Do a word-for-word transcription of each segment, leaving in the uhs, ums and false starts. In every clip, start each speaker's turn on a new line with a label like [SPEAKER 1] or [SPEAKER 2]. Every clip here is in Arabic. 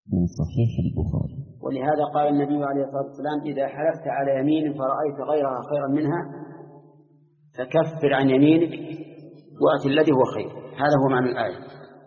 [SPEAKER 1] من صحيح البخاري.
[SPEAKER 2] ولهذا قال النبي عليه الصلاة والسلام: إذا حلفت على يمين فرأيت غيرها خيرا منها فكفر عن يمينك وأت الذي هو خير. هذا هو معنى الآية.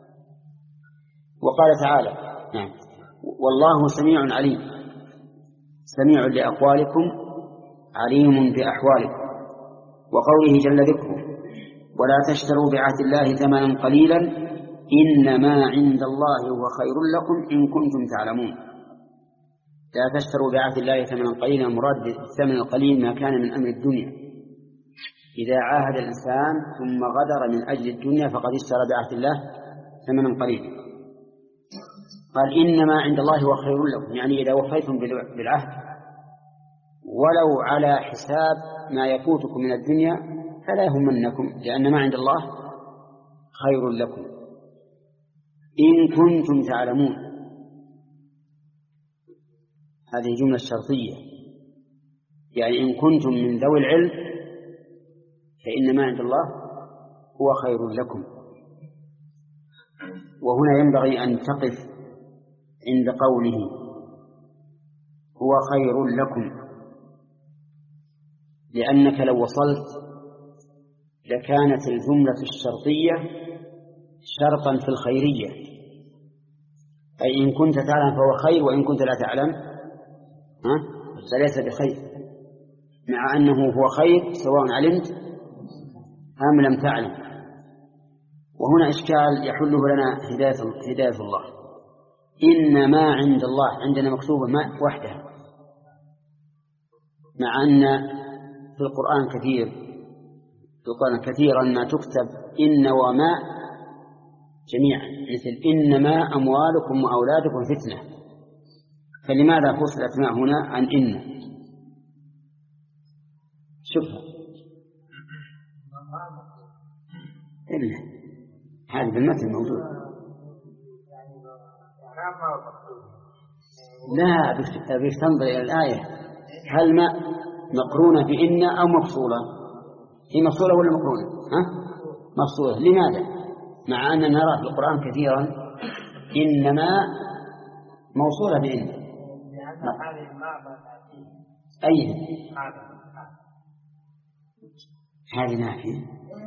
[SPEAKER 2] وقال تعالى: نعم، والله سميع عليم، سميع لأقوالكم عليم بأحوالكم. وقوله جل ذكره: ولا تشتروا بعهد الله ثمنا قليلا إنما عند الله هو خير لكم إن كنتم تعلمون. لا تشتروا بعهد الله ثمنا قليلا، مراد بالثمن القليل ما كان من أمر الدنيا. إذا عاهد الإنسان ثم غدر من أجل الدنيا فقد اشترى بعهد الله ثمنا قليلا. قال: إنما عند الله هو خير لكم، يعني إذا وفيتم بالعهد ولو على حساب ما يفوتكم من الدنيا فلا يهمنكم، لأن ما عند الله خير لكم إن كنتم تعلمون. هذه جملة شرطية، يعني إن كنتم من ذوي العلم فإن ما عند الله هو خير لكم. وهنا ينبغي أن تقف عند قوله هو خير لكم، لأنك لو وصلت لكانت الجملة الشرطية شرطا في الخيرية، أي إن كنت تعلم فهو خير، وإن كنت لا تعلم ها فليس بخير، مع أنه هو خير سواء علمت أم لم تعلم. وهنا إشكال يحله لنا هداية, هداية الله. إن ما عند الله عندنا مكتوبة ما وحدها، مع أن في القرآن كثير في القرآن كثيرا ما تكتب إن وما جميعا، مثل إنما أموالكم وأولادكم فتنة، فلماذا فصلت ما هنا عن إن؟ شوفها إلا هذا بالمثل موجود. لا، بك تنظر إلى الآية، هل ما مقرونة بإن أو مفصولة؟ هي مفصولة ولا مقرونة؟ ها؟ مفصولة. لماذا؟ مع أننا نرى في القرآن كثيرا إنما موصولة بإن. أي هذه نافية؟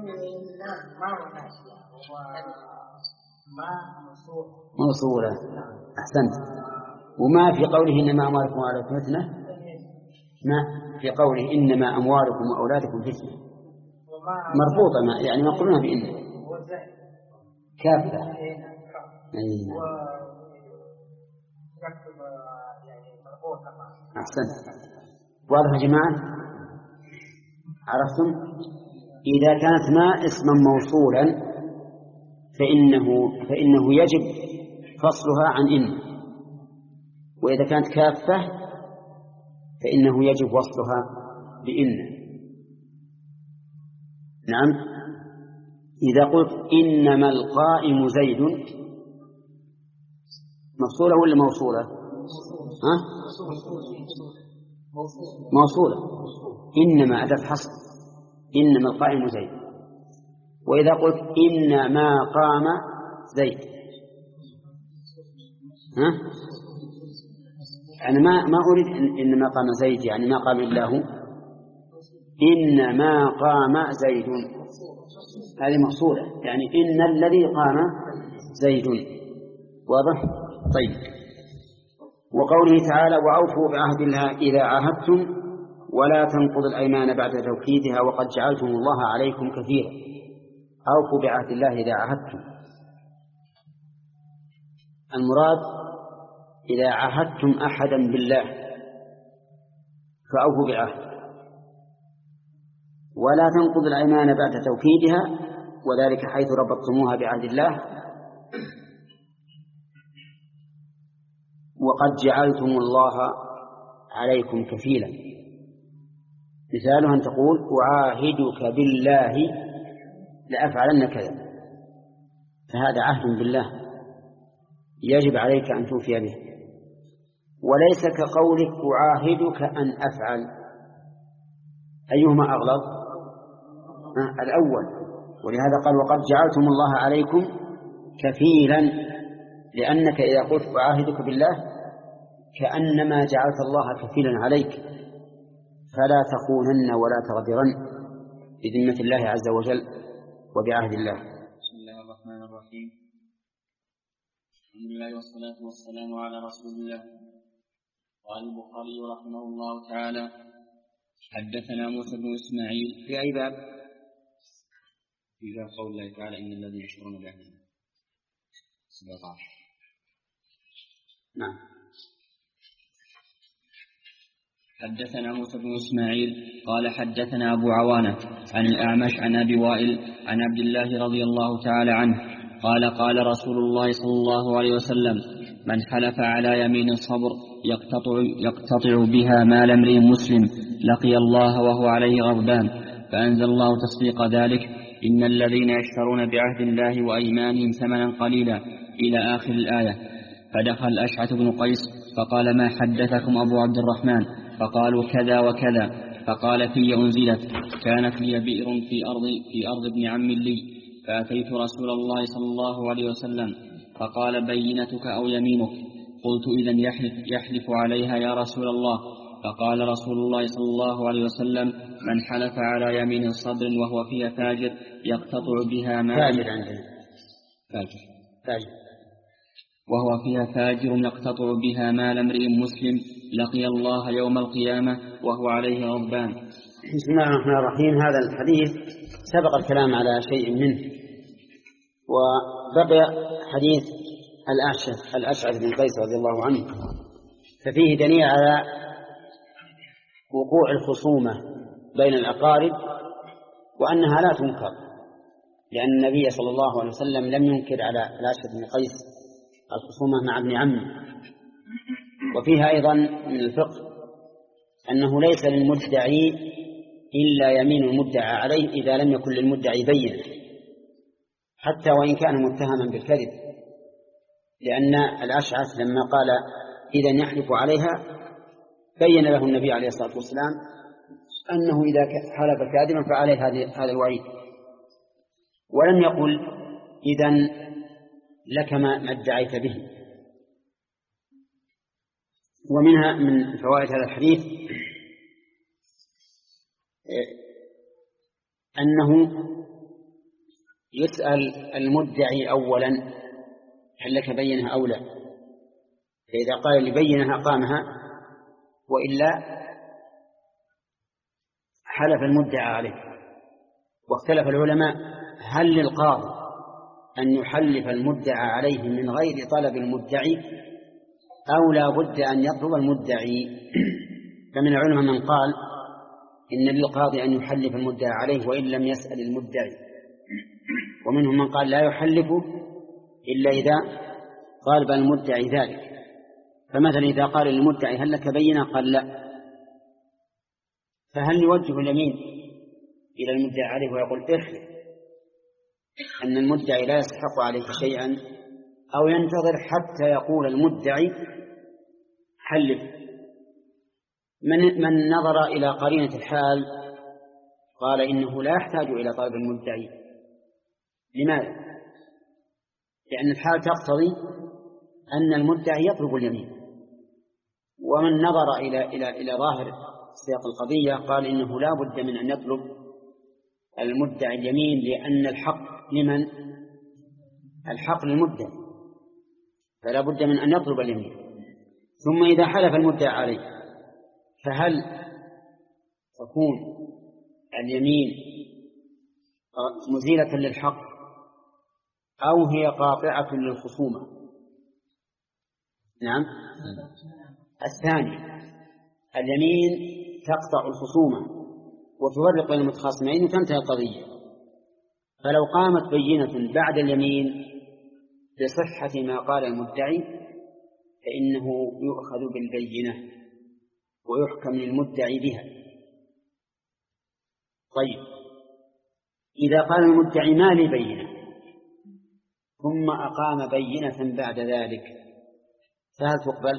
[SPEAKER 2] موصولة. أحسنت. وما في قوله إنما أموالكم وأولادكم فتنة، ما في قوله إنما أموالكم وأولادكم فتنة مربوطة، ما يعني مقرونة بإن كافة. أحسنت. واضح يا جماعة؟ عرفتم؟ إذا كانت ما اسما موصولا فإنه, فإنه يجب فصلها عن إن، وإذا كانت كافة فإنه يجب وصلها بإن. نعم. إذا قلت إنما القائم زيد مفصولة ولا موصولة؟ ها؟ موصولة. إنما أداة حصر، إنما القائم زيد. وإذا قلت إنما قام زيد، ها؟ أنا ما ما أريد إنما قام زيد يعني ما قام إلا هو، إنما قام زيد هذه مقصودة، يعني إن الذي قام زيد. واضح؟ طيب. وقوله تعالى: وأوفوا بعهد الله إذا عاهدتم ولا تنقضوا الأيمان بعد توكيدها وقد جعلتم الله عليكم كفيلا. أوفوا بعهد الله إذا عاهدتم، المراد إذا عاهدتم أحدا بالله فأوفوا بعهد، ولا تنقضوا الأيمان بعد توكيدها، وذلك حيث ربطتموها بعهد الله وقد جعلتم الله عليكم كفيلا. مثاله أن تقول: أعاهدك بالله لأفعلن كذا، فهذا عهد بالله يجب عليك أن توفي به، وليس كقولك أعاهدك أن أفعل. أيهما أغلظ؟ الأول. ولهذا قال: وقد جعلتم الله عليكم كفيلا، لأنك إذا قلت أعاهدك بالله كأنما جعلت الله كفيلا عليك، فلا تخونن ولا تغدرن بذمة الله عز وجل وبعهد الله.
[SPEAKER 1] بسم الله الرحمن الرحيم. الحمد لله والصلاة والسلام على رسول الله. قال البخاري رحمه الله تعالى: حدثنا موسى بن إسماعيل.
[SPEAKER 2] في أي باب؟
[SPEAKER 1] في باب قول الله تعالى: إن الذين يشترون بعهد الله. سبعة عشر.
[SPEAKER 2] نعم.
[SPEAKER 1] حدثنا موسى بن إسماعيل قال حدثنا أبو عوانة عن الأعمش عن أبي وائل عن عبد الله رضي الله تعالى عنه قال: قال رسول الله صلى الله عليه وسلم: من حلف على يمين صبر يقتطع, يقتطع بها مال امرئ مسلم لقي الله وهو عليه غضبان، فأنزل الله تصديق ذلك: إن الذين يشترون بعهد الله وأيمانهم ثمنا قليلا إلى آخر الآية. فدخل الأشعث بن قيس فقال: ما حدثكم أبو عبد الرحمن؟ فقالوا: كذا وكذا. فقال: في أنزلت: كانت لي بئر في أرض, في أرض ابن عم لي، فأتيت رسول الله صلى الله عليه وسلم فقال: بينتك أو يمينك؟ قلت: إذن يحلف, يحلف عليها يا رسول الله. فقال رسول الله صلى الله عليه وسلم: من حلف على يمين صبر وهو فيها فاجر يقتطع بها مال
[SPEAKER 2] فاجر عندنا
[SPEAKER 1] فاجر
[SPEAKER 2] فاجر
[SPEAKER 1] وهو فيها فاجر يقتطع بها مال امرئ مسلم لقي الله يوم القيامة وهو عليه غضبان.
[SPEAKER 2] بسم الله الرحمن الرحيم. هذا الحديث سبق الكلام على شيء منه، وبقي حديث الأشعث الأشعث بن قيس رضي الله عنه، ففيه دليل على وقوع الخصومة بين الأقارب وأنها لا تنكر، لأن النبي صلى الله عليه وسلم لم ينكر على الأشعث بن قيس الخصومة مع ابن عمه. وفيها أيضا من الفقه أنه ليس للمدعي إلا يمين المدعى عليه إذا لم يكن للمدعي بينة، حتى وإن كان متهما بالكذب، لأن الأشعث لما قال إذن يحلف عليها بين له النبي عليه الصلاة والسلام أنه إذا حلف كاذبا فعليه هذا الوعيد، ولم يقل إذن لك ما ادعيت به. ومنها من فوائد هذا الحديث أنه يسأل المدعي أولا: هل لك بينها أو لا؟ فإذا قال لبينها قامها، وإلا حلف المدعى عليه. واختلف العلماء: هل للقاضي أن يحلف المدعى عليه من غير طلب المدعي، أو لا بد أن يطلب المدعي؟ فمن العلماء من قال إن للقاضي أن يحلف المدعى عليه وإن لم يسأل المدعي، ومنهم من قال لا يحلف إلا إذا طالب المدعي ذلك. فمثلا إذا قال للمدعي: هل لك بينة؟ قال لا، فهل يوجه اليمين إلى المدعي عليه ويقول احلف أن المدعي لا يستحق عليك شيئا، أو ينتظر حتى يقول المدعي حلف؟ من, من نظر إلى قرينة الحال قال إنه لا يحتاج إلى طلب المدعي. لماذا؟ لأن الحال تقتضي أن المدعي يطلب اليمين. ومن نظر إلى, إلى, إلى ظاهر سياق القضية قال إنه لا بد من أن يطلب المدعي اليمين، لأن الحق لمن؟ الحق للمدعي، فلا بد من أن يطلب اليمين. ثم إذا حلف المدعي عليه، فهل تكون اليمين مزيلة للحق أو هي قاطعة للخصومة؟ نعم، الثاني، اليمين تقطع الخصومة وتفرق بين المتخاصمين وتنتهي القضية. فلو قامت بينة بعد اليمين بصحة ما قال المدعي فإنه يؤخذ بالبينة ويحكم للمدعي بها. طيب، إذا قال المدعي ما لي بينة ثم أقام بينة بعد ذلك فهل تقبل؟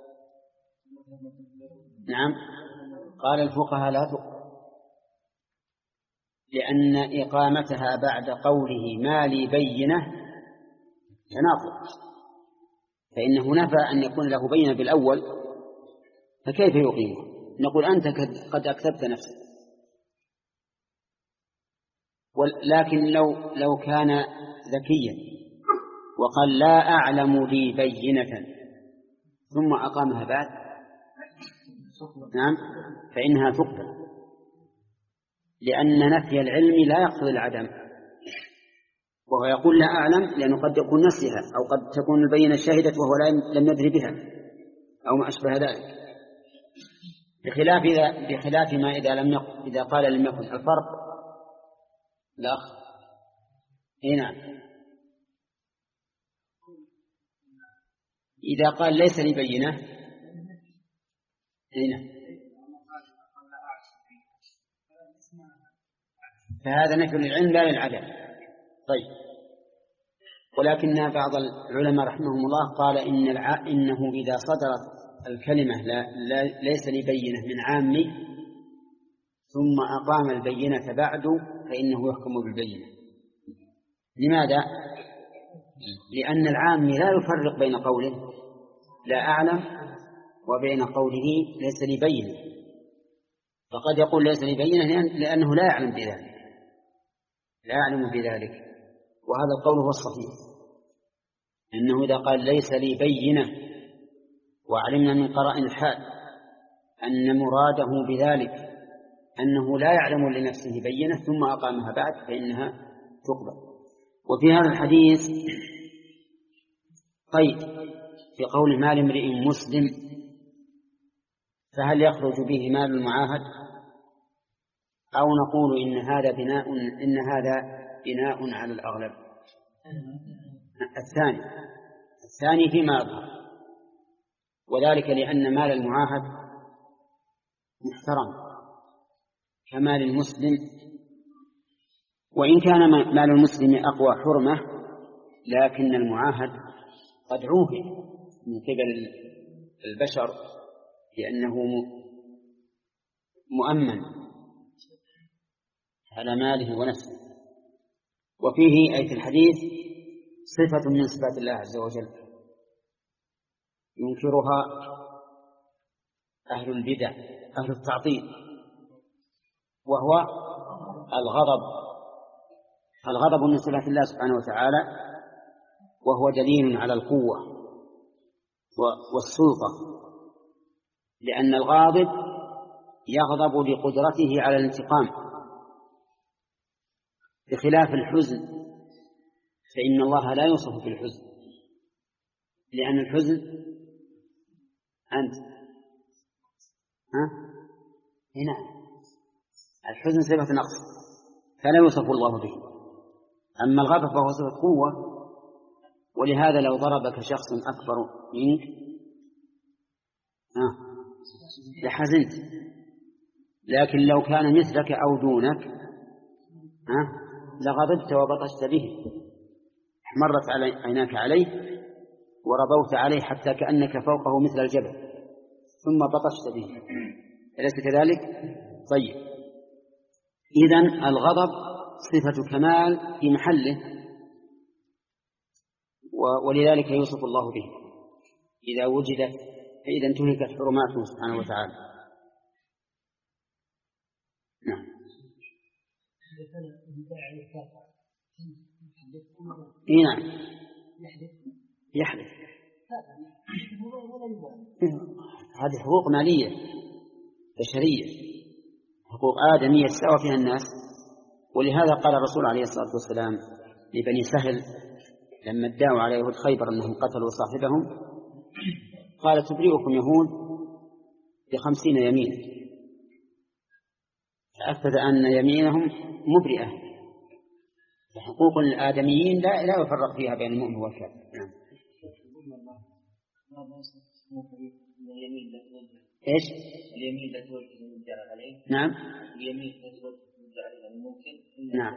[SPEAKER 2] نعم، قال الفقهاء لا تقبل، لأن إقامتها بعد قوله ما لي بينة تناقض، فإنه نفى أن يكون له بينة بالأول، فكيف يقيمه؟ نقول أنت قد أكذبت نفسك. لكن لو لو كان ذكيا وقال لا أعلم لي بينة ثم أقامها بعد، نعم، فإنها تقبل، لأن نفي العلم لا يقتضي العدم. وهو يقول لا أعلم لأنه قد يكون نسيها، أو قد تكون البينة شهدت وهو لم يدري بها أو ما أشبه ذلك. بخلاف إذا بخلاف ما إذا لم يقل إذا قال لم يكن الفرق. لا هنا إذا قال ليس لي بينة هنا فهذا نفي للعلم لا للعدم. طيب، ولكن بعض العلماء رحمهم الله قال إن الع... إنه إذا صدرت الكلمة لا... لا... ليس لي بينة من عامي ثم أقام البينة بعد فإنه يحكم بالبينة. لماذا؟ لأن العام لا يفرق بين قوله لا أعلم وبين قوله ليس لي بينة، فقد يقول ليس لي بينة لأنه لا يعلم بذلك، لا يعلم بذلك. وهذا القول هو الصحيح، أنه إذا قال ليس لي بينة وعلمنا من قرائن الحال أن مراده بذلك أنه لا يعلم لنفسه بينة ثم أقامها بعد فإنها تقبل. وفي هذا الحديث قيد في قول مال امرئ مسلم، فهل يخرج به مال المعاهد أو نقول إن هذا بناء إن هذا بناء على الأغلب؟ الثاني الثاني فيما أظهر، وذلك لأن مال المعاهد محترم كمال المسلم، وإن كان مال المسلم أقوى حرمة لكن المعاهد قد عوهد من قبل البشر لأنه مؤمن على ماله ونفسه. وفيه أي في الحديث صفة من صفات الله عز وجل ينكرها أهل البدع أهل التعطيل، وهو الغضب. الغضب من صفات الله سبحانه وتعالى، وهو دليل على القوة والسلطة، لأن الغاضب يغضب لقدرته على الانتقام، بخلاف الحزن فإن الله لا يوصف بالحزن، لأن الحزن أنت ها هنا الحزن صفة نقص فلا يوصف الله به، أما الغضب فهو صفة قوة. ولهذا لو ضربك شخص أكبر منك ها لحزنت، لكن لو كان مثلك أو دونك ها لغضبت وبطشت به، احمرت عيناك عليه وربوت عليه حتى كأنك فوقه مثل الجبل ثم بطشت به، أليس كذلك؟ طيب، إذن الغضب صفة كمال في محله، ولذلك يوصف الله به إذا وجدت، فإذا انتهكت حرماته سبحانه وتعالى. نعم. نعم يحدث، هذه حقوق مالية بشرية، حقوق آدمية سوى فيها الناس. ولهذا قال الرسول عليه الصلاة والسلام لبني سهل لما ادعوا على يهود خيبر أنهم قتلوا صاحبهم، قال تبرئكم يهود بخمسين يمين، فأكد أن يمينهم مبرئة. حقوق الآدميين لا لا يفرق فيها بين المؤمن والكافر. نعم. إيش؟ اليمين لا توجه المدعى عليه. نعم. اليمين لا توجه المدعى عليه ممكن. نعم.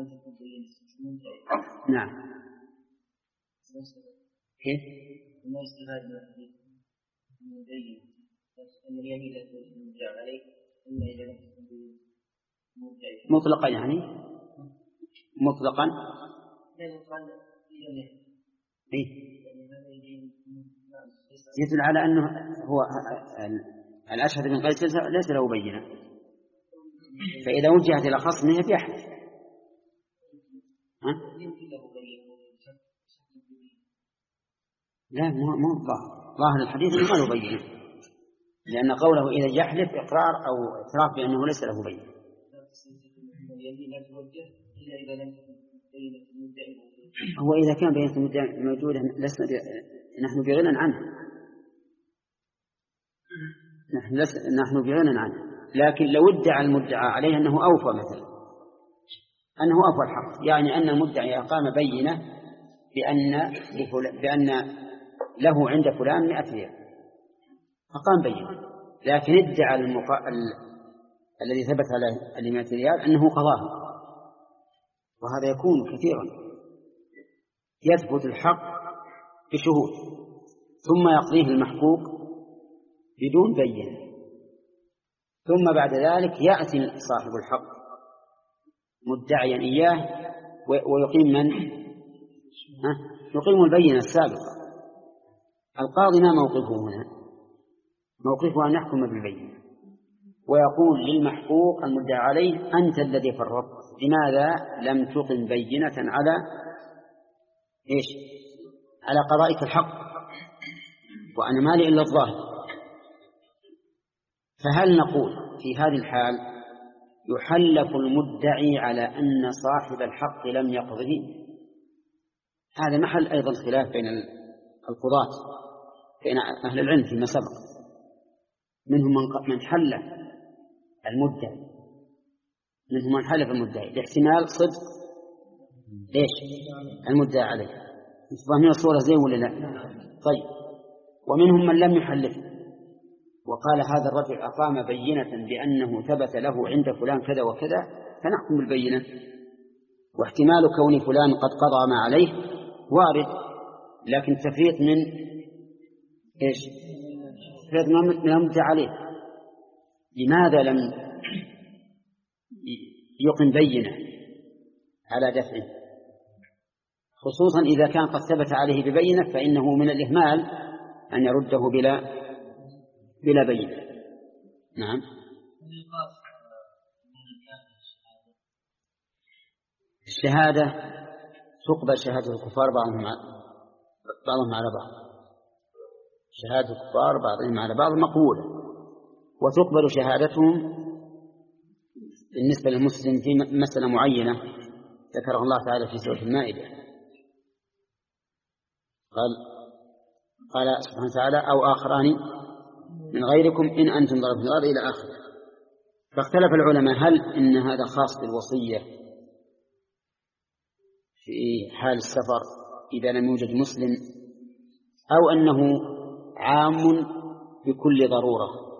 [SPEAKER 2] نعم. كيف؟ ما يستفاد من الحديث من الدين أن اليمين لا توجه المدعى عليه إلا إذا لم تكن مطلقا، يعني مطلقا إيه؟ يدل على أنه هو الأشهد بن قيس ليس له بينة، فإذا وجهت إلى خصمه بيحلف. ها؟ لا، مو مو ظاهر ظاهر الحديث أنه ما له بينة، لأن قوله إذا يحلف إقرار أو اعتراف بأنه ليس له بينة. هو إذا كان بينة المدعي موجودة لسنا نحن بغنى عنه، نحن نحن بغنى عنه، لكن لو ادعى المدعى عليه أنه أوفى مثلا، أنه أوفى الحق، يعني أن المدعي أقام بينة بأن بأن له عند فلان مئة ريال، أقام بينة، لكن ادعى المق... ال... الذي ثبت على المئة ريال أنه قضاها، وهذا يكون كثيرا، يثبت الحق بشهود ثم يقضيه المحقوق بدون بينة، ثم بعد ذلك يأتي صاحب الحق مدعيا إياه ويقيم من؟ ها؟ يقيم البينة السابقة. القاضي ما موقفه هنا؟ موقفه أن يحكم بالبينة ويقول للمحقوق المدعى عليه أنت الذي فرطت، لماذا لم تقم بينة على إيش؟ على قضائك الحق، وأنا مالي إلا الظاهر. فهل نقول في هذه الحال يحلف المدعي على أن صاحب الحق لم يقضه؟ هذا محل أيضا خلاف بين القضاة، بين أهل العلم فيما سبق، منهم من حلف المدعي منهم من حلف المدعي لاحتمال صدق ليش المدعي عليه، فاهمين الصورة زي ولا لا؟ طيب، ومنهم من لم يحلف وقال هذا الرجل أقام بينة بأنه ثبت له عند فلان كذا وكذا فنحكم بالبينة، واحتمال كون فلان قد قضى ما عليه وارد، لكن تفريط من إيش؟ تفريط من المدعى عليه. لماذا لم يقم بينة على دفعه، خصوصا إذا كان قد ثبت عليه ببينة، فإنه من الإهمال أن يرده بلا بلا بينة. نعم. الشهادة تقبل شهادة الكفار بعضهم بعضهم على بعض، شهادة الكفار بعضهم على بعض مقبولة، وتقبل شهادتهم بالنسبة للمسلم في مسألة معينة ذكرها الله تعالى في سورة المائدة. قال قال سبحانه وتعالى أو آخران من غيركم إن أنتم ضربتم الأرض إلى آخره. فاختلف العلماء هل إن هذا خاص بالوصية في حال السفر إذا لم يوجد مسلم، أو أنه عام بكل ضرورة،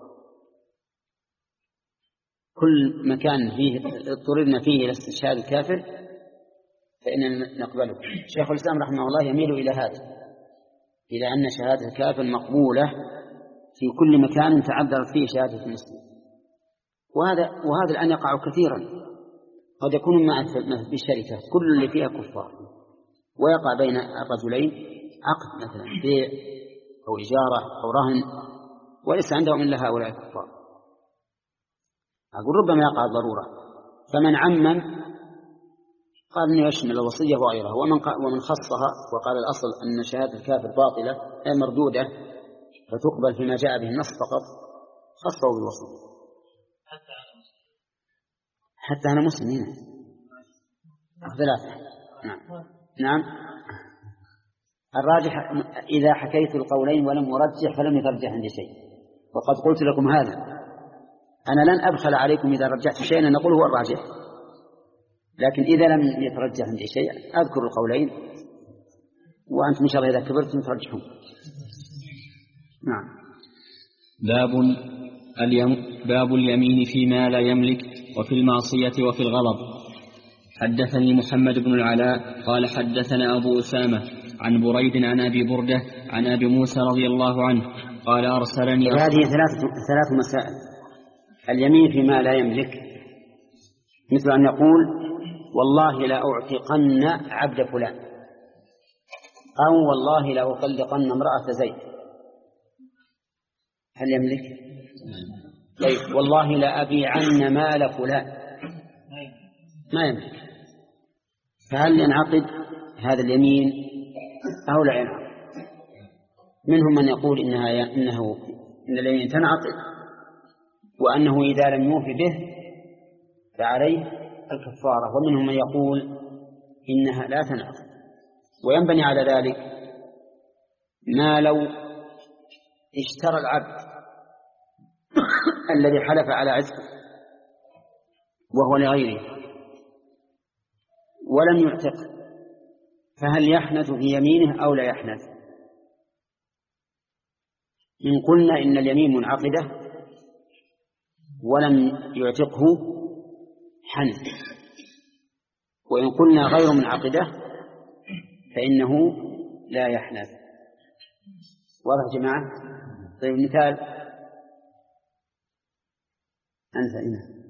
[SPEAKER 2] كل مكان فيه اضطررنا فيه إلى استشهاد الكافر فإننا نقبله. شيخ الإسلام رحمه الله يميل إلى هذا، إلى أن شهادة الكافر مقبولة في كل مكان تعذرت فيه شهادة المسلم، وهذا وهذا الآن يقع كثيرا، قد يكون مع بالشركة كل اللي فيها كفار، ويقع بين الرجلين عقد مثلا بيع أو إجارة أو رهن وليس عندهم إلا هؤلاء الكفار، أقول ربما يقع الضرورة. فمن عمم قال إنه يشمل الوصية وغيرها، ومن ومن خصها وقال الأصل أن شهادة الكافر باطلة أي مردودة فتقبل فيما جاء به النص فقط، خصه بالوصية حتى أنا مسلمين ثلاثة. نعم نعم. الراجح إذا حكيت القولين ولم أرجح فلم يترجح عندي شيء، وقد قلت لكم هذا، أنا لن أبخل عليكم إذا رجحت شيئا نقول هو الراجح، لكن إذا لم يترجح عندي شيء أذكر القولين وأنتم إن شاء الله إذا كبرتم ترجحون. نعم.
[SPEAKER 1] باب اليم باب اليمين فيما لا يملك وفي المعصية وفي الغضب. حدثني محمد بن العلاء قال حدثنا أبو أسامة عن بريد عن أبي بردة عن أبي موسى رضي الله عنه قال أرسلني
[SPEAKER 2] هذه ثلاث ثلاث مسائل. اليمين فيما لا يملك مثل أن يقول والله لا أعتقن عبد فلان، أو والله لأطلقن امرأة زيد، هل يملك؟ طيب والله لأبيعن مال فلان، ما يملك. فهل ينعقد هذا اليمين أو لا ينعقد؟ منهم من يقول إنها إنه إن اليمين تنعقد، وأنه إذا لم يوفي به فعليه الكفارة، ومنهم من يقول إنها لا تنعقد. وينبني على ذلك ما لو اشترى العبد الذي حلف على عتقه وهو لغيره ولم يعتق، فهل يحنث في يمينه أو لا يحنث؟ إن قلنا إن اليمين منعقدة ولم يعتقه حنث، وإن قلنا غير منعقدة فإنه لا يحنث. واضح يا جماعة؟ طيب مثال أنت هنا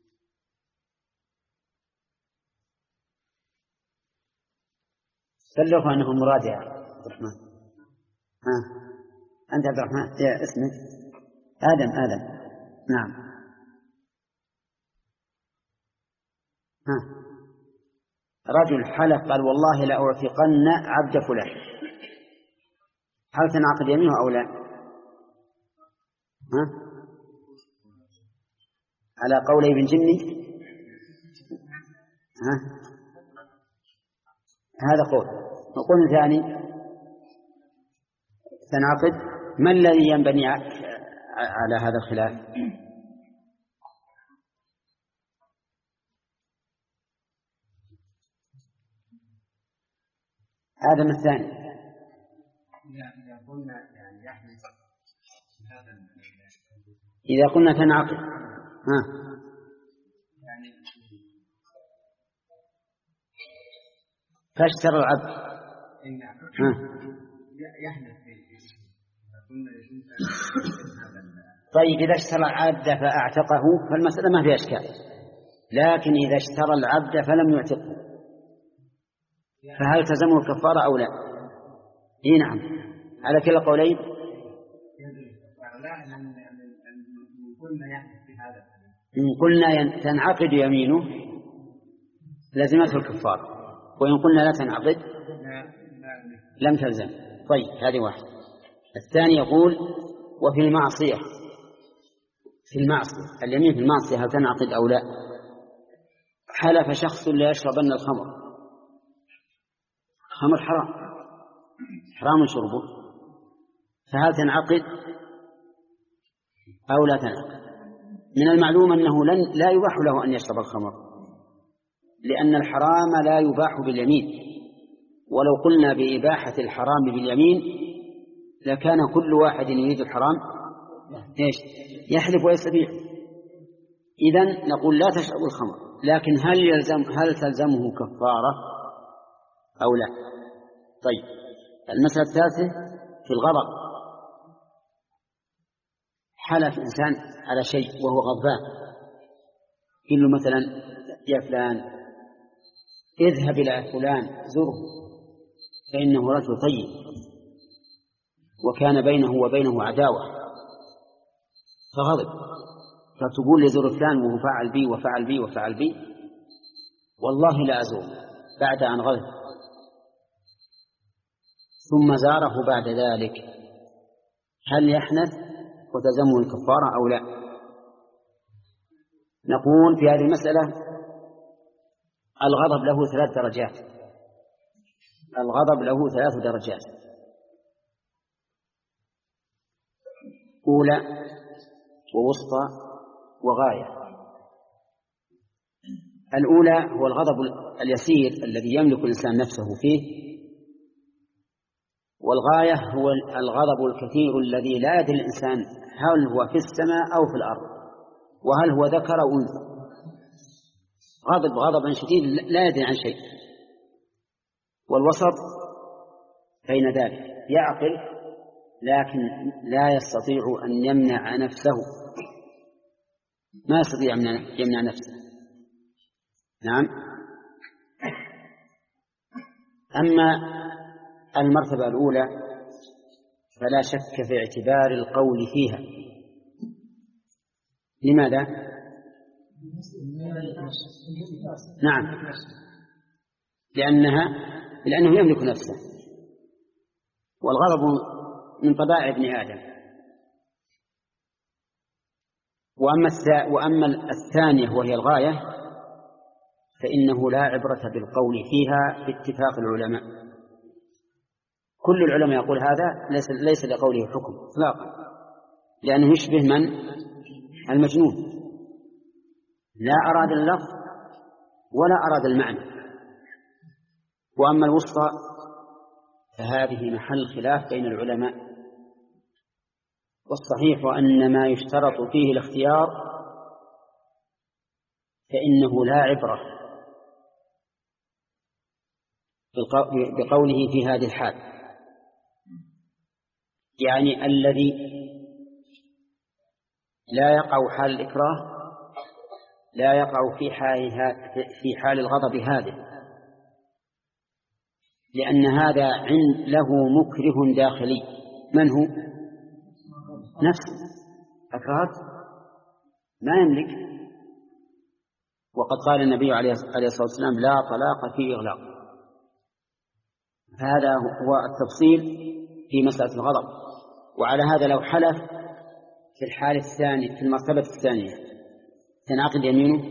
[SPEAKER 2] بلغوا أنه مراد يا عبد الرحمن. ها أنت عبد الرحمن يا اسمك آدم آدم نعم. ها رجل حلف قال والله لأعتقن عبد فلان، هل تنعقد يمينه أو لا؟ ها على قول ابن جني ها هذا قول. وقول ثاني تنعقد. ما الذي ينبني على هذا الخلاف؟ آدم الثاني.
[SPEAKER 3] إذا قلنا يعني يحدث هذا
[SPEAKER 2] إذا قلنا تنعقد ها
[SPEAKER 3] يعني
[SPEAKER 2] فاشترى العبد ها
[SPEAKER 3] يحدث قلنا يجوز هذا.
[SPEAKER 2] طيب إذا اشترى العبد فأعتقه فالمسألة ما فيها إشكال، لكن إذا اشترى العبد فلم يعتقه فهل تلزمه الكفارة أو لا؟ إيه نعم على كلا قولين. إن قلنا تنعقد يمينه لزمته الكفارة، وإن قلنا لا تنعقد لم تلزم. طيب هذه واحد. الثاني يقول وفي المعصية، في المعصية اليمين في المعصية هل تنعقد أو لا؟ حلف شخص لا يشربن الخمر، خمر حرام حرام شربه، فهل تنعقد أو لا تنعقد؟ من المعلوم أنه لن لا يباح له أن يشرب الخمر، لأن الحرام لا يباح باليمين، ولو قلنا بإباحة الحرام باليمين لكان كل واحد يريد الحرام إيش يحلف ويستبيح. إذن نقول لا تشرب الخمر، لكن هل يلزم هل تلزمه كفارة أو لا؟ طيب المسألة الثالثة في الغضب، حلف إنسان على شيء وهو غضبان، يقول له مثلا يا فلان اذهب إلى فلان زره فإنه رجل طيب وكان بينه وبينه عداوة فغضب، فتقول لزر فلان وهو فعل بي وفعل بي وفعل بي والله لا أزور بعد أن غضب، ثم زاره بعد ذلك، هل يحنث وتلزمه الكفارة أو لا؟ نقول في هذه المسألة الغضب له ثلاث درجات، الغضب له ثلاث درجات، أولى ووسطى وغاية. الأولى هو الغضب اليسير الذي يملك الإنسان نفسه فيه، والغاية هو الغضب الكثير الذي لا يدري الإنسان هل هو في السماء أو في الأرض، وهل هو ذكر أو أنثى، غضب غضبا شديد لا يدري عن شيء. والوسط بين ذلك يعقل لكن لا يستطيع أن يمنع نفسه، ما يستطيع أن يمنع نفسه. نعم. أما المرتبة الأولى فلا شك في اعتبار القول فيها. لماذا؟ نعم، لأنها لأنه يملك نفسه، والغضب من طبائع ابن آدم. وأما وأما الثانية وهي الغاية فإنه لا عبرة بالقول فيها باتفاق العلماء. كل العلماء يقول هذا ليس ليس لقوله حكم إطلاقا، لأنه يشبه من؟ المجنون، لا أراد اللفظ ولا أراد المعنى. وأما الوسطى فهذه محل خلاف بين العلماء، والصحيح أن ما يشترط فيه الاختيار فإنه لا عبرة بقوله في هذه الحال، يعني الذي لا يقع حال الإكراه لا يقع في حال في حال الغضب هذه، لأن هذا عند له مكره داخلي. من هو؟ نفسه، أكرهت ما يملك. وقد قال النبي عليه الصلاة والسلام لا طلاق في إغلاق. هذا هو التفصيل في مسألة الغضب. وعلى هذا لو حلف في الحالة الثانية في المرتبة الثانية تنعقد يمينه،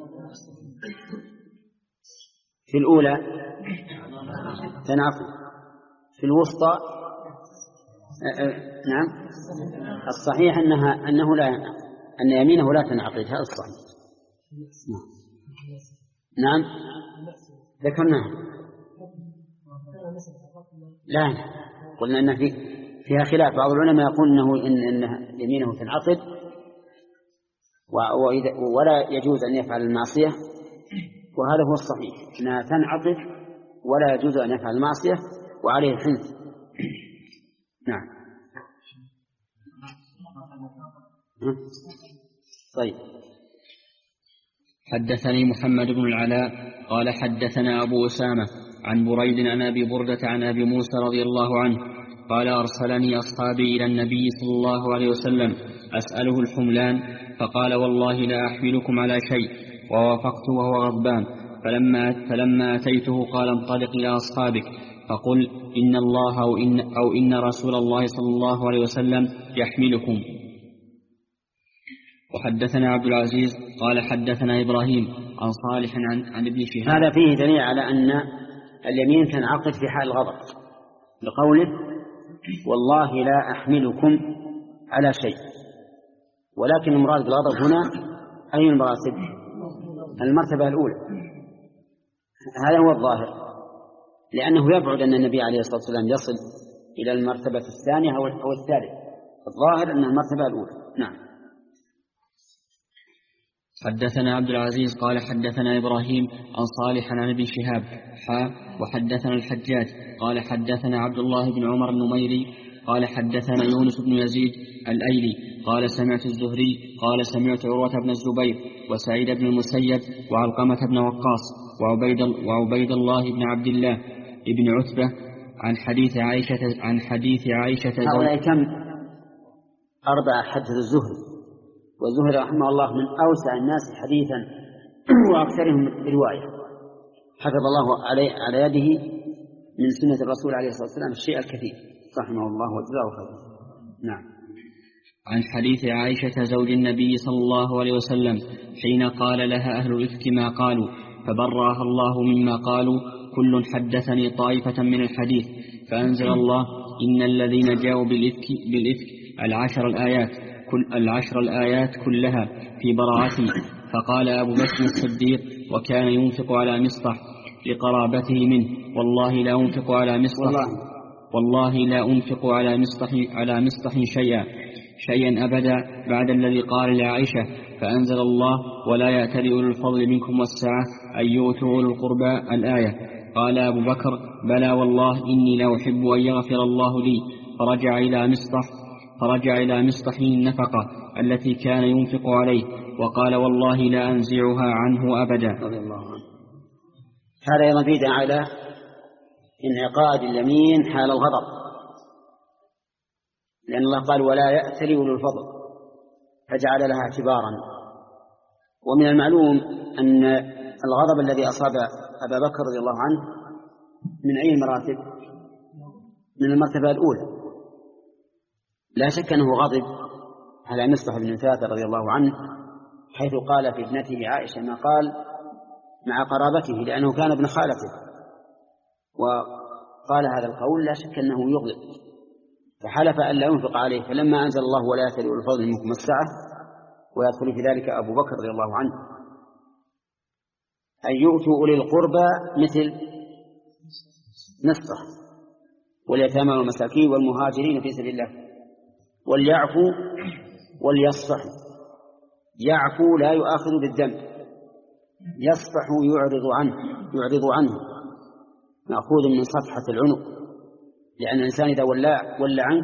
[SPEAKER 2] في الأولى تنعقد، في الوسطى نعم الصحيح أنها أنه لا أن يمينه لا تنعقد. هذا الصحيح. نعم ذكرناها. لا قلنا أن في فيها خلاف. بعض العلماء يقول أنه إن إن يمينه تنعقد ولا يجوز أن يفعل المعصية، وهذا هو الصحيح أنها تنعقد ولا يجوز أن يفعل المعصية وعليه الحنث. نعم. طيب.
[SPEAKER 1] حدثني محمد بن العلاء قال حدثنا أبو أسامة عن بريد عن أبي بردة عن أبي موسى رضي الله عنه قال أرسلني أصحابي إلى النبي صلى الله عليه وسلم أسأله الحملان، فقال والله لا أحملكم على شيء، ووافقت وهو غضبان. فلما, فلما أتيته قال انطلق إلى أصحابك فقل إن الله أو إن, أو إن رسول الله صلى الله عليه وسلم يحملكم. وحدثنا عبد العزيز قال حدثنا إبراهيم عن صالح عن, عن ابن شهاب.
[SPEAKER 2] هذا فيه دليل على أن اليمين تنعقد في حال الغضب بقوله والله لا أحملكم على شيء. ولكن المراد بالغضب هنا أي المراتب؟ المرتبة الأولى. هذا هو الظاهر، لأنه يبعد أن النبي عليه الصلاة والسلام يصل إلى المرتبة الثانية أو الثالثة. الظاهر أن المرتبة الأولى. نعم.
[SPEAKER 1] حدثنا عبد العزيز قال حدثنا إبراهيم عن صالح عن ابن شهاب حا وحدثنا الحجاج قال حدثنا عبد الله بن عمر النميري قال حدثنا يونس بن يزيد الأيلي قال سمعت الزهري قال سمعت عروة بن الزبير وسعيد بن المسيب وعلقمة بن وقاص وعبيد, وعبيد الله بن عبد الله بن عتبة عن حديث عائشة عن حديث عائشة
[SPEAKER 2] هؤلاء كم؟ أربعة. حدث الزهري، والزهري رحمه الله من أوسع الناس حديثا وأكثرهم رواية، حفظ الله عليه على يده من سنة الرسول عليه الصلاة والسلام الشيء الكثير رحمه الله وجزاه خيرا. نعم.
[SPEAKER 1] عن حديث عائشة زوج النبي صلى الله عليه وسلم حين قال لها أهل الإفك ما قالوا فبرأها الله مما قالوا كل حدثني طائفة من الحديث، فأنزل الله إن الذين جاءوا بالإفك, بالإفك العشر الآيات كل العشر الآيات كلها في براءته. فقال أبو بكر الصديق وكان ينفق على مصطح لقرابته منه والله لا أنفق على مصطح والله لا أنفق على مصطح على مصطح شيئا شيئا أبدا بعد الذي قال لعائشة. فأنزل الله ولا يأتل أولو الفضل منكم والسعة أن يؤتوا أولو القربى الآية. قال أبو بكر بلى والله إني لا أحب أن يغفر الله لي. فرجع إلى مصطح فرجع إلى مصطح النفقة التي كان ينفق عليه وقال والله لا أنزعها عنه أبدا.
[SPEAKER 2] هذا أيضا فيه على انعقاد اليمين حال الغضب، لأن الله قال ولا يأتل أولو الفضل فجعل لها اعتبارا. ومن المعلوم أن الغضب الذي أصاب أبا بكر رضي الله عنه من أي المراتب؟ من المرتبة الأولى. لا شك أنه غضب على مصطح بن ثابت رضي الله عنه حيث قال في ابنته عائشة ما قال مع قرابته، لأنه كان ابن خالته، وقال هذا القول لا شك أنه يغضب، فحلف أن لا ينفق عليه. فلما أنزل الله ولا يأتل أولو الفضل منكم السعة ويدخل في ذلك أبو بكر رضي الله عنه أن يؤتوا أولي القربى مثل نصح واليتامى والمساكين والمهاجرين في سبيل الله وليعفوا وليصفحوا. يعفو لا يؤاخذ بالذنب، يصفح يعرض عنه يعرض عنه مأخوذ من صفحة العنق، لأن الإنسان إذا ولى ولى عنك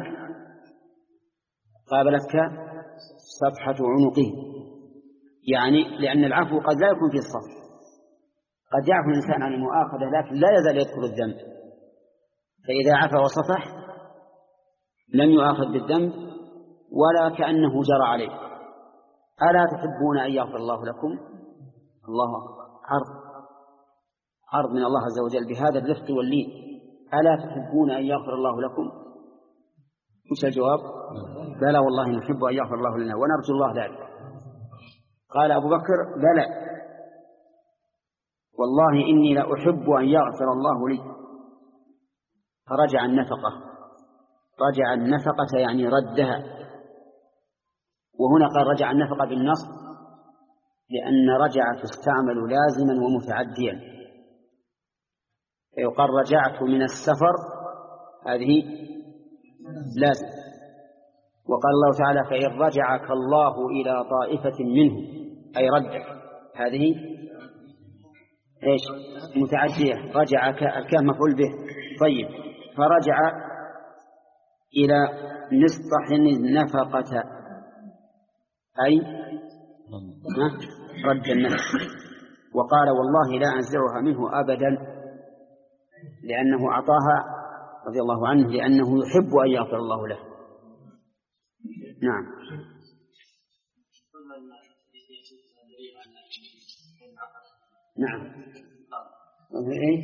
[SPEAKER 2] قابلتك صفحة عنقه، يعني لأن العفو قد لا يكون في الصف، قد يعفو الإنسان عن المؤاخذة لكن لا يزال يذكر الذنب، فإذا عفا وصفح لم يؤاخذ بالذنب ولا كأنه جرى عليه. ألا تحبون أن يغفر الله لكم؟ الله عرض عرض من الله عز وجل بهذا الرفق واللين. ألا تحبون أن يغفر الله لكم؟ مش الجواب؟ بلى والله نحب أن يغفر الله لنا ونرجو الله ذلك. قال أبو بكر بلى والله إني لا أحب أن يغفر الله لي. فرجع النفقة، رجع النفقة يعني ردها، وهنا قال رجع النفقة بالنصب لأن رجع تستعمل لازما ومتعديا، يقال رجعت من السفر هذه لازم. وقال الله تعالى فإن رجعك الله إلى طائفة منه أي ردك، هذه إيش متعدية، رجعك الكاف مفعول به. طيب فرجع إلى نصطح النفقة أي رد النفس، وقال والله لا أنزعها منه أبدا لأنه أعطاها رضي الله عنه لأنه يحب أن يغفر الله له. نعم. نعم. إيه؟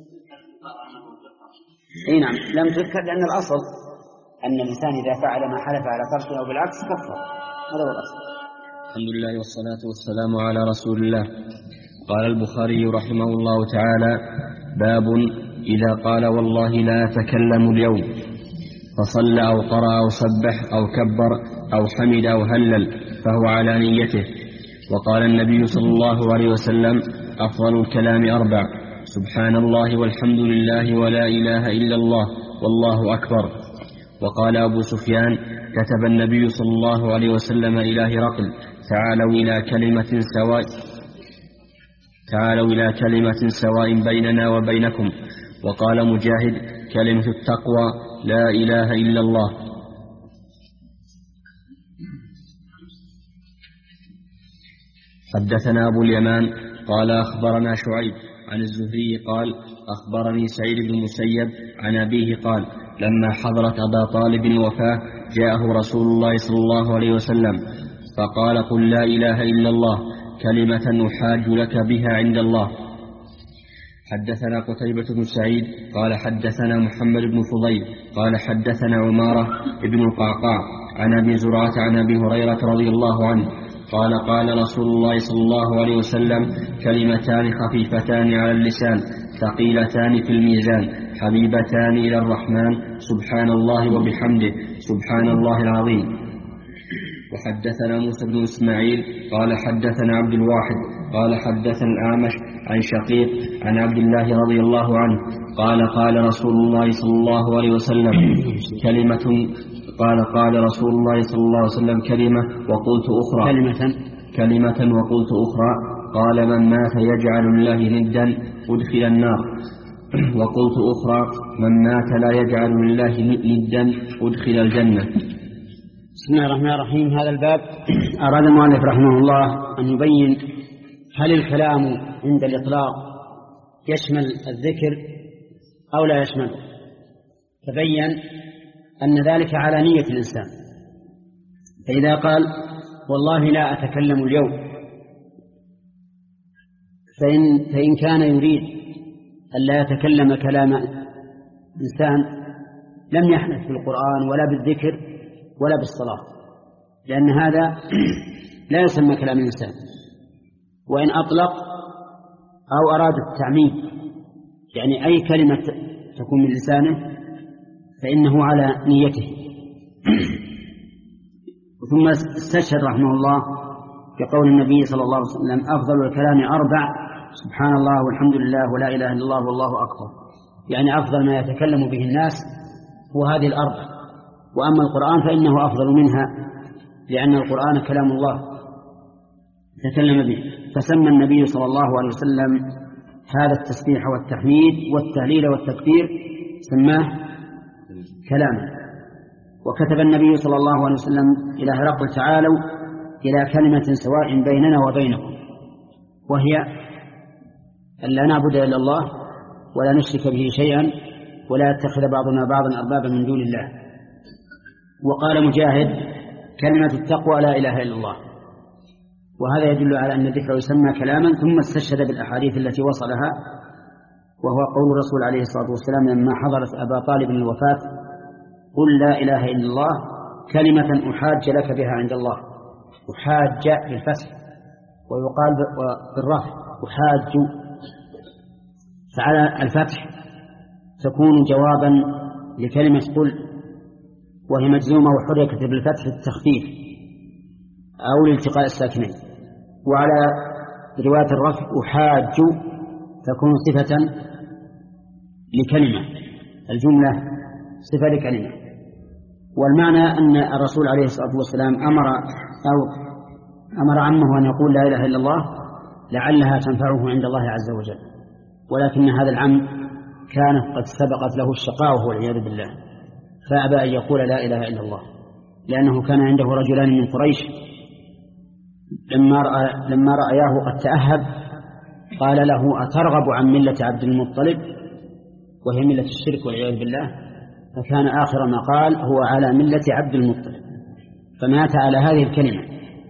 [SPEAKER 2] إيه نعم لم تذكر لأن الأصل أن الإنسان إذا فعل ما حلف على تركه أو بالعكس كفر، هذا هو الأصل.
[SPEAKER 1] الحمد لله والصلاة والسلام على رسول الله. قال البخاري رحمه الله تعالى باب إذا قال والله لا أتكلم اليوم فصلى أو قرأ أو سبح أو كبر أو حمد أو هلل فهو على نيته. وقال النبي صلى الله عليه وسلم أفضل الكلام أربع: سبحان الله والحمد لله ولا إله إلا الله والله أكبر. وقال أبو سفيان كتب النبي صلى الله عليه وسلم إلى هرقل تعالوا إلى كلمة سواء تعالوا إلى كلمة سواء بيننا وبينكم. وقال مجاهد كلمة التقوى لا إله إلا الله. حدثنا أبو اليمان قال أخبرنا شعيب عن الزهري قال أخبرني سعيد بن المسيب عن أبيه قال لما حضرت أبا طالب الوفاة جاءه رسول الله صلى الله عليه وسلم فقال قل لا إله إلا الله كلمة أحاج لك بها عند الله. حدثنا قتيبة بن سعيد قال حدثنا محمد بن فضيل قال حدثنا عمارة بن القعقاع عن أبي زرعة عن أبي هريرة رضي الله عنه قال قال رسول الله صلى الله عليه وسلم كلمتان خفيفتان على اللسان ثقيلتان في الميزان حبيبتان إلى الرحمن سبحان الله وبحمده سبحان الله العظيم. وحدثنا موسى بن إسماعيل قال حدثنا عبد الواحد قال حدثنا الأعمش عن شقيق عن عبد الله رضي الله عنه قال قال رسول الله صلى الله عليه وسلم كلمة قال قال رسول الله صلى الله عليه وسلم كلمة وقلت أخرى
[SPEAKER 2] كلمة
[SPEAKER 1] كلمة وقلت أخرى قال من مات يجعل الله ندا أدخل النار وقلت أخرى من مات لا يجعل الله ندا أدخل الجنة.
[SPEAKER 2] بسم الله الرحمن الرحيم. هذا الباب أراد المؤلف رحمه الله أن يبين هل الكلام عند الإطلاق يشمل الذكر أو لا يشمله. تبين أن ذلك على نية الإنسان. فإذا قال والله لا أتكلم اليوم، فإن, فإن كان يريد أن لا يتكلم كلام إنسان لم يحنث بالقرآن ولا بالذكر ولا بالصلاة، لأن هذا لا يسمى كلام الإنسان. وإن أطلق أو أراد التعميم، يعني أي كلمة تكون من لسانه، فإنه على نيته. ثم استشهد رحمه الله بقول النبي صلى الله عليه وسلم: أفضل الكلام أربع: سبحان الله والحمد لله ولا إله إلا الله والله أكبر. يعني أفضل ما يتكلم به الناس هو هذه الأربع. وأما القرآن فإنه أفضل منها، لأن القرآن كلام الله تكلم به. فسمى النبي صلى الله عليه وسلم هذا التسبيح والتحميد والتهليل والتكبير سماه كلاما. وكتب النبي صلى الله عليه وسلم إلى هرقل: تعالوا إلى كلمة سواء بيننا وبينكم، وهي أن لا نعبد إلا الله ولا نشرك به شيئا ولا يتخذ بعضنا بعضا أربابا من دون الله. وقال مجاهد: كلمة التقوى لا إله إلا الله. وهذا يدل على أن الذكر يسمى كلاما. ثم استشهد بالأحاديث التي وصلها، وهو قول الرسول عليه الصلاة والسلام لما حضرت أبا طالب الوفاة: قل لا إله إلا الله كلمة أحاج لك بها عند الله. أحاج بالفتح ويقال بالرفع أحاج، فعلى الفتح تكون جوابا لكلمة قل، وهي مجزومة وحركت بالفتح التخفيف أو لالتقاء الساكنين. وعلى رواية الرفع أحاج تكون صفة لكلمة، الجملة صفة لكلمة. والمعنى أن الرسول عليه الصلاة والسلام أمر أو أمر عمه أن يقول لا إله إلا الله لعلها تنفعه عند الله عز وجل، ولكن هذا العم كانت قد سبقت له الشقاوة والعياذ بالله، فأبى أن يقول لا إله إلا الله، لأنه كان عنده رجلان من قريش لما رأى لما رأياه قد تأهب قال له: أترغب عن ملة عبد المطلب؟ وهي ملة الشرك والعياذ بالله. فكان آخر ما قال: هو على ملة عبد المطلب، فمات على هذه الكلمة.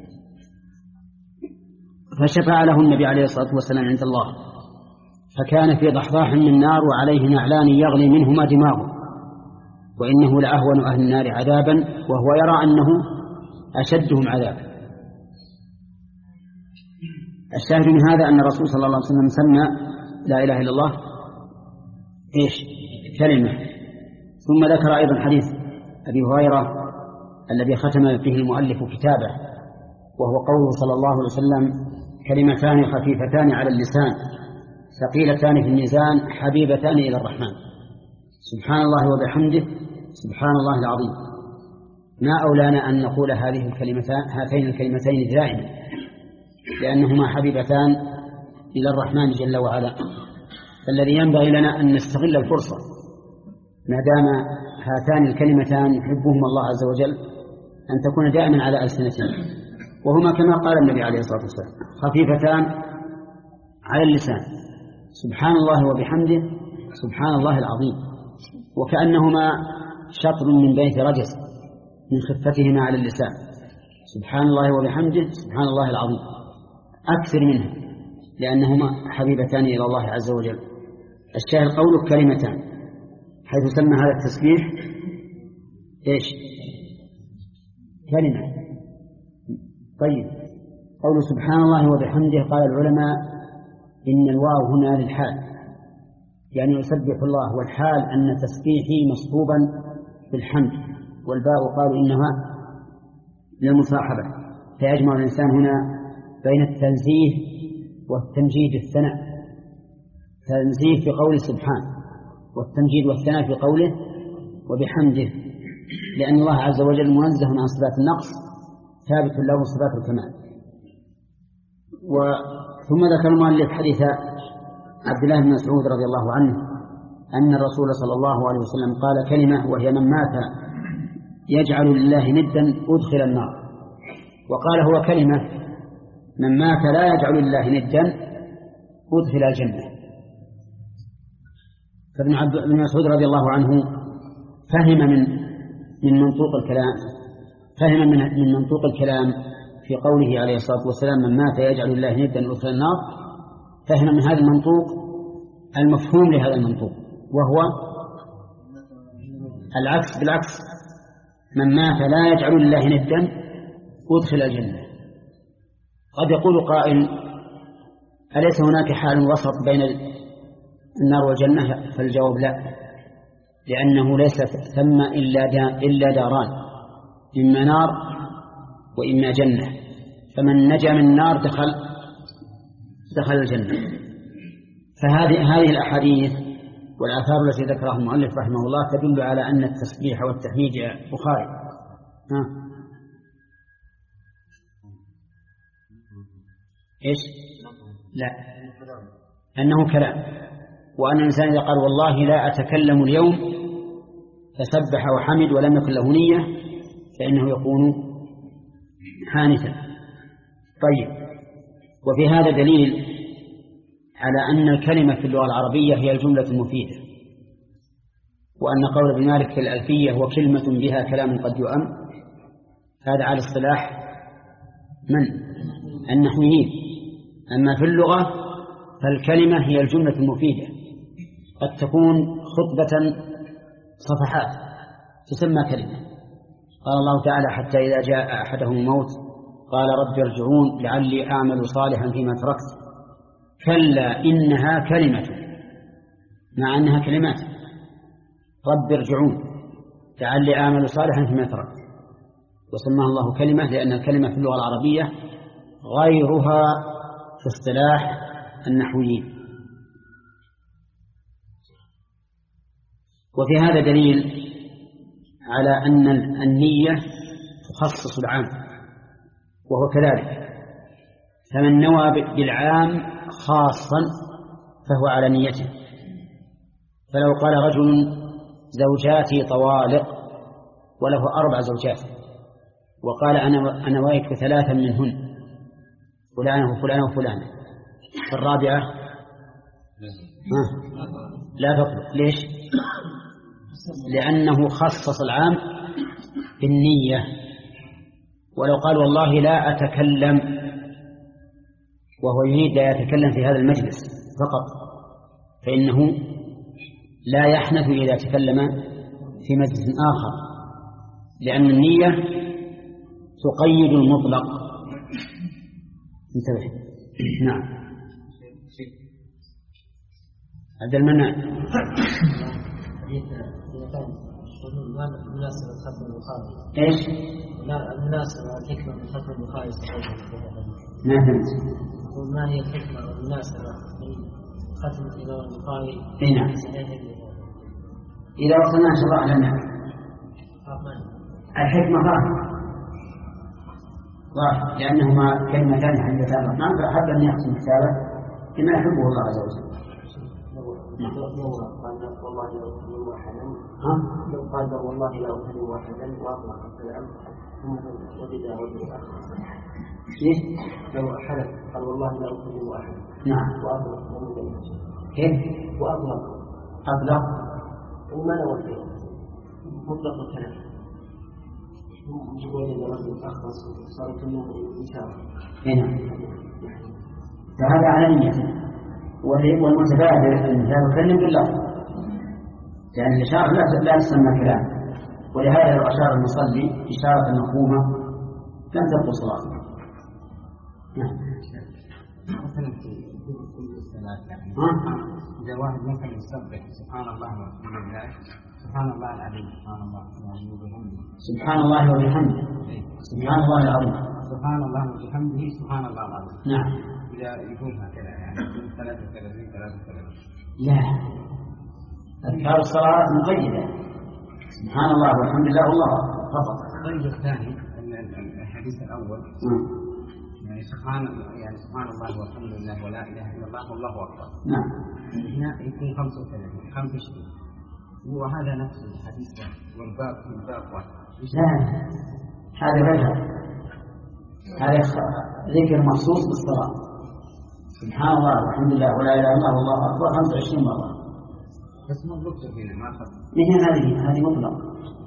[SPEAKER 2] فشفع له النبي عليه الصلاة والسلام عند الله، فكان في ضحضاح من نار وعليه نعلان يغلي منهما دماغه، وإنه لأهون أهل النار عذابا وهو يرى أنه أشدهم عذابا. الشاهد من هذا أن الرسول صلى الله عليه وسلم سمى لا إله إلا الله إيش؟ كلمة. ثم ذكر أيضا حديث أبي هريرة الذي ختم فيه المؤلف كتابه، وهو قوله صلى الله عليه وسلم: كلمتان خفيفتان على اللسان ثقيلتان في الميزان حبيبتان إلى الرحمن، سبحان الله وبحمده سبحان الله العظيم. ما أولانا أن نقول هذه الكلمتان هاتين الكلمتين دائما، لأنهما حبيبتان إلى الرحمن جل وعلا. فالذي ينبغي لنا أن نستغل الفرصة ما دام هاتان الكلمتان يحبهما الله عز وجل أن تكون دائما على ألسنتنا، وهما كما قال النبي عليه الصلاة والسلام: خفيفتان على اللسان، سبحان الله وبحمده سبحان الله العظيم، وكأنهما شطر من بيت رجس من خفتهما على اللسان، سبحان الله وبحمده سبحان الله العظيم، أكثر منها لأنهما حبيبتان إلى الله عز وجل. الشاهد قولك كلمتان، حيث سمى هذا التسبيح إيش؟ كلمة. طيب، قول سبحان الله وبحمده قال العلماء إن الواو هنا للحال، يعني يسبح الله، والحال أن تسبيحي مصحوبا بالحمد، والباء قالوا إنها للمصاحبة، فيجمع الإنسان هنا بين التنزيه والتمجيد الثناء، تنزيه في قول سبحان، والتمجيد والثناء في قوله وبحمده، لأن الله عز وجل منزه عن صفات النقص ثابت له صفات الكمال. ثم ذكر المؤلف حديث عبد الله بن مسعود رضي الله عنه أن الرسول صلى الله عليه وسلم قال كلمة وهي: من مات يجعل لله ندا أدخل النار. وقال هو كلمة: من مات لا يجعل لله ندا أدخل الجنة. فابن عبد بن مسعود رضي الله عنه فهم من من منطوق الكلام فهم من من منطوق الكلام في قوله عليه الصلاة والسلام من مات يجعل الله ندا يدخل النار، فهم من هذا المنطوق المفهوم لهذا المنطوق، وهو العكس بالعكس، من مات لا يجعل الله ندا يدخل الجنة. قد يقول قائل أليس هناك حال وسط بين النار والجنة؟ فالجواب لا، لأنه ليس ثم إلا داران، إما نار وإما جنة، فمن نجا من النار دخل دخل الجنة. فهذه هذه الأحاديث والآثار التي ذكرها المؤلف رحمه الله تدل على أن التسبيح والتحميد بخاري. ها إيش؟ لا، أنه كلام، وأن الإنسان إذا قال والله لا أتكلم اليوم فسبح وحمد ولم يكن له نية فإنه يكون حانثا. طيب، وفي هذا دليل على أن الكلمة في اللغة العربية هي الجملة المفيدة، وأن قول ابن مالك في الألفية هو كلمة بها كلام قد يؤم، هذا على اصطلاح من؟ النحويين. أما في اللغة فالكلمة هي الجملة المفيدة، قد تكون خطبة صفحات تسمى كلمة. قال الله تعالى حتى إذا جاء أحدهم الموت قال رب ارجعون لعلي أعمل صالحا فيما تركت كلا إنها كلمة، مع أنها كلمات. رب ارجعون لعلي أعمل صالحا فيما تركت، وسماها الله كلمة لأن الكلمة في اللغة العربية غيرها في اصطلاح النحويين. وفي هذا دليل على أن النية تخصص العام، وهو كذلك، فمن نوى بالعام خاصا فهو على نيته. فلو قال رجل زوجاتي طوالق وله أربع زوجات وقال أنا أنا نويت ثلاثا منهن فلانة وفلانة وفلانة، فالرابعة لا تطلق. ليش؟ لأنه خصص العام بالنية. ولو قال والله لا أتكلم وهو يريد لا يتكلم في هذا المجلس فقط، فإنه لا يحنث إذا تكلم في مجلس آخر، لأن النية تقيد المطلق. انتبه. نعم. هذا المنع.
[SPEAKER 4] مناسبة ختم البخاري.
[SPEAKER 2] ايش؟
[SPEAKER 4] لا، المناسبة الحكمة من ختم البخاري.
[SPEAKER 2] ما فهمت.
[SPEAKER 4] وما هي الحكمة والمناسبة من ختم الإمام البخاري؟
[SPEAKER 2] نعم. إذا وصلنا إن شاء الله على النحو. الحكمة ظاهرة ظاهرة لأنهما كلمتان حديثان الرحمن، فأحب أن يختم كتابه بما يحبه الله عز وجل.
[SPEAKER 4] لو قال والله لا أكلم أحدا، لو قال والله لا أكلم أحدا وأطلق الكلام وجد وجه آخر. لو حلف قال والله لا أكلم أحدا،
[SPEAKER 2] نعم،
[SPEAKER 4] وأطلق
[SPEAKER 2] كيف؟
[SPEAKER 4] وأطلق
[SPEAKER 2] أطلق
[SPEAKER 4] وما نوى فيه مطلق الكلام وجد رجل أخرس صار كله إشارة.
[SPEAKER 2] هنا فهذا على نيته. والمتبادر أن لا يكلم بالله، لأن الإشارة لا تسمى كلام، ولهذا لو أشار المصلي إشارة مفهومة لم تبقى صلاته.
[SPEAKER 3] إذا واحد مثلا يسبح سبحان الله والحمد لله، سبحان الله العظيم، سبحان الله وبحمده،
[SPEAKER 2] سبحان الله وبحمده، سبحان الله العظيم،
[SPEAKER 3] سبحان الله وبحمده، سبحان الله العظيم.
[SPEAKER 2] نعم.
[SPEAKER 3] إذا يكون هكذا يعني ثلاثة وثلاثين ثلاثة وثلاثين.
[SPEAKER 2] لا، أذكار الصلاة مقيدة، سبحان الله والحمد لله والله فقط.
[SPEAKER 3] الطريق الثاني الحديث الأول يعني سبحان يعني سبحان الله والحمد لله ولا إله إلا الله والله أكبر.
[SPEAKER 2] نعم.
[SPEAKER 3] هنا يكون خمسة وثلاثين خمسة وعشرين، وهذا نفس الحديث والباب والباب واحد.
[SPEAKER 2] لا، هذا غير هذا ذكر مخصوص بالصلاة، سبحان الله والحمد لله ولا إله إلا الله والله أكبر خمسة وعشرين مرة.
[SPEAKER 3] بس ما بكتب هنا ما أخذ.
[SPEAKER 2] مثل هذه هذه مطلق.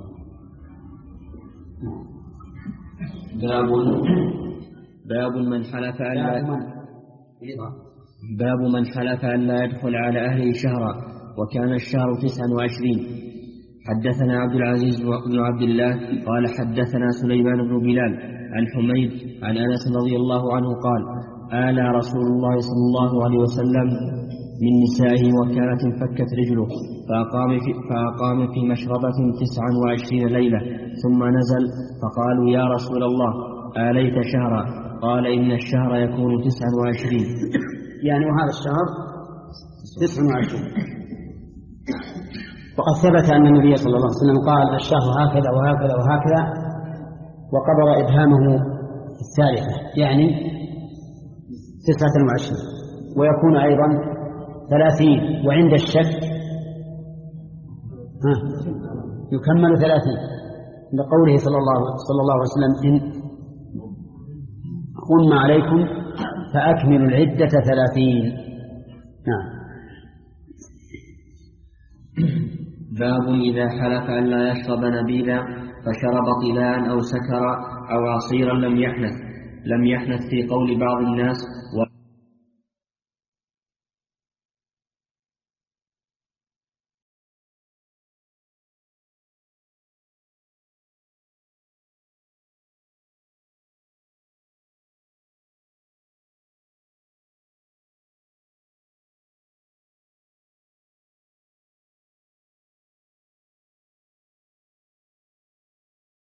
[SPEAKER 1] باب باب من حلف أن لا باب من حلف أن لا يدخل على أهله شهرا وكان الشهر تسعا وعشرين. حدثنا عبد العزيز بن عبد الله قال حدثنا سليمان بن بلال عن حميد عن أنس رضي الله عنه قال آلى رسول الله صلى الله عليه وسلم من نسائه وكانت انفكت رجله فأقام في, فأقام في مشربة تسعا وعشرين ليلة ثم نزل فقالوا يا رسول الله آليت شهرا قال إن الشهر يكون تسعا وعشرين.
[SPEAKER 2] يعني وهذا الشهر تسعا وعشرين. وقد ثبت أن النبي صلى الله عليه وسلم قال الشهر هكذا وهكذا وهكذا وقبر إبهامه الثالثة يعني تسعة وعشرين ويكون أيضا ثلاثين وعند الشك ها يكمل ثلاثين لقوله صلى الله, صلى الله عليه وسلم إن غم عليكم فأكملوا العدة ثلاثين. نعم.
[SPEAKER 1] باب إذا حلف أن لا يشرب نبيذا فشرب طلاء أو سكر أو عصيرا لم يحنث لم يحنث في قول بعض الناس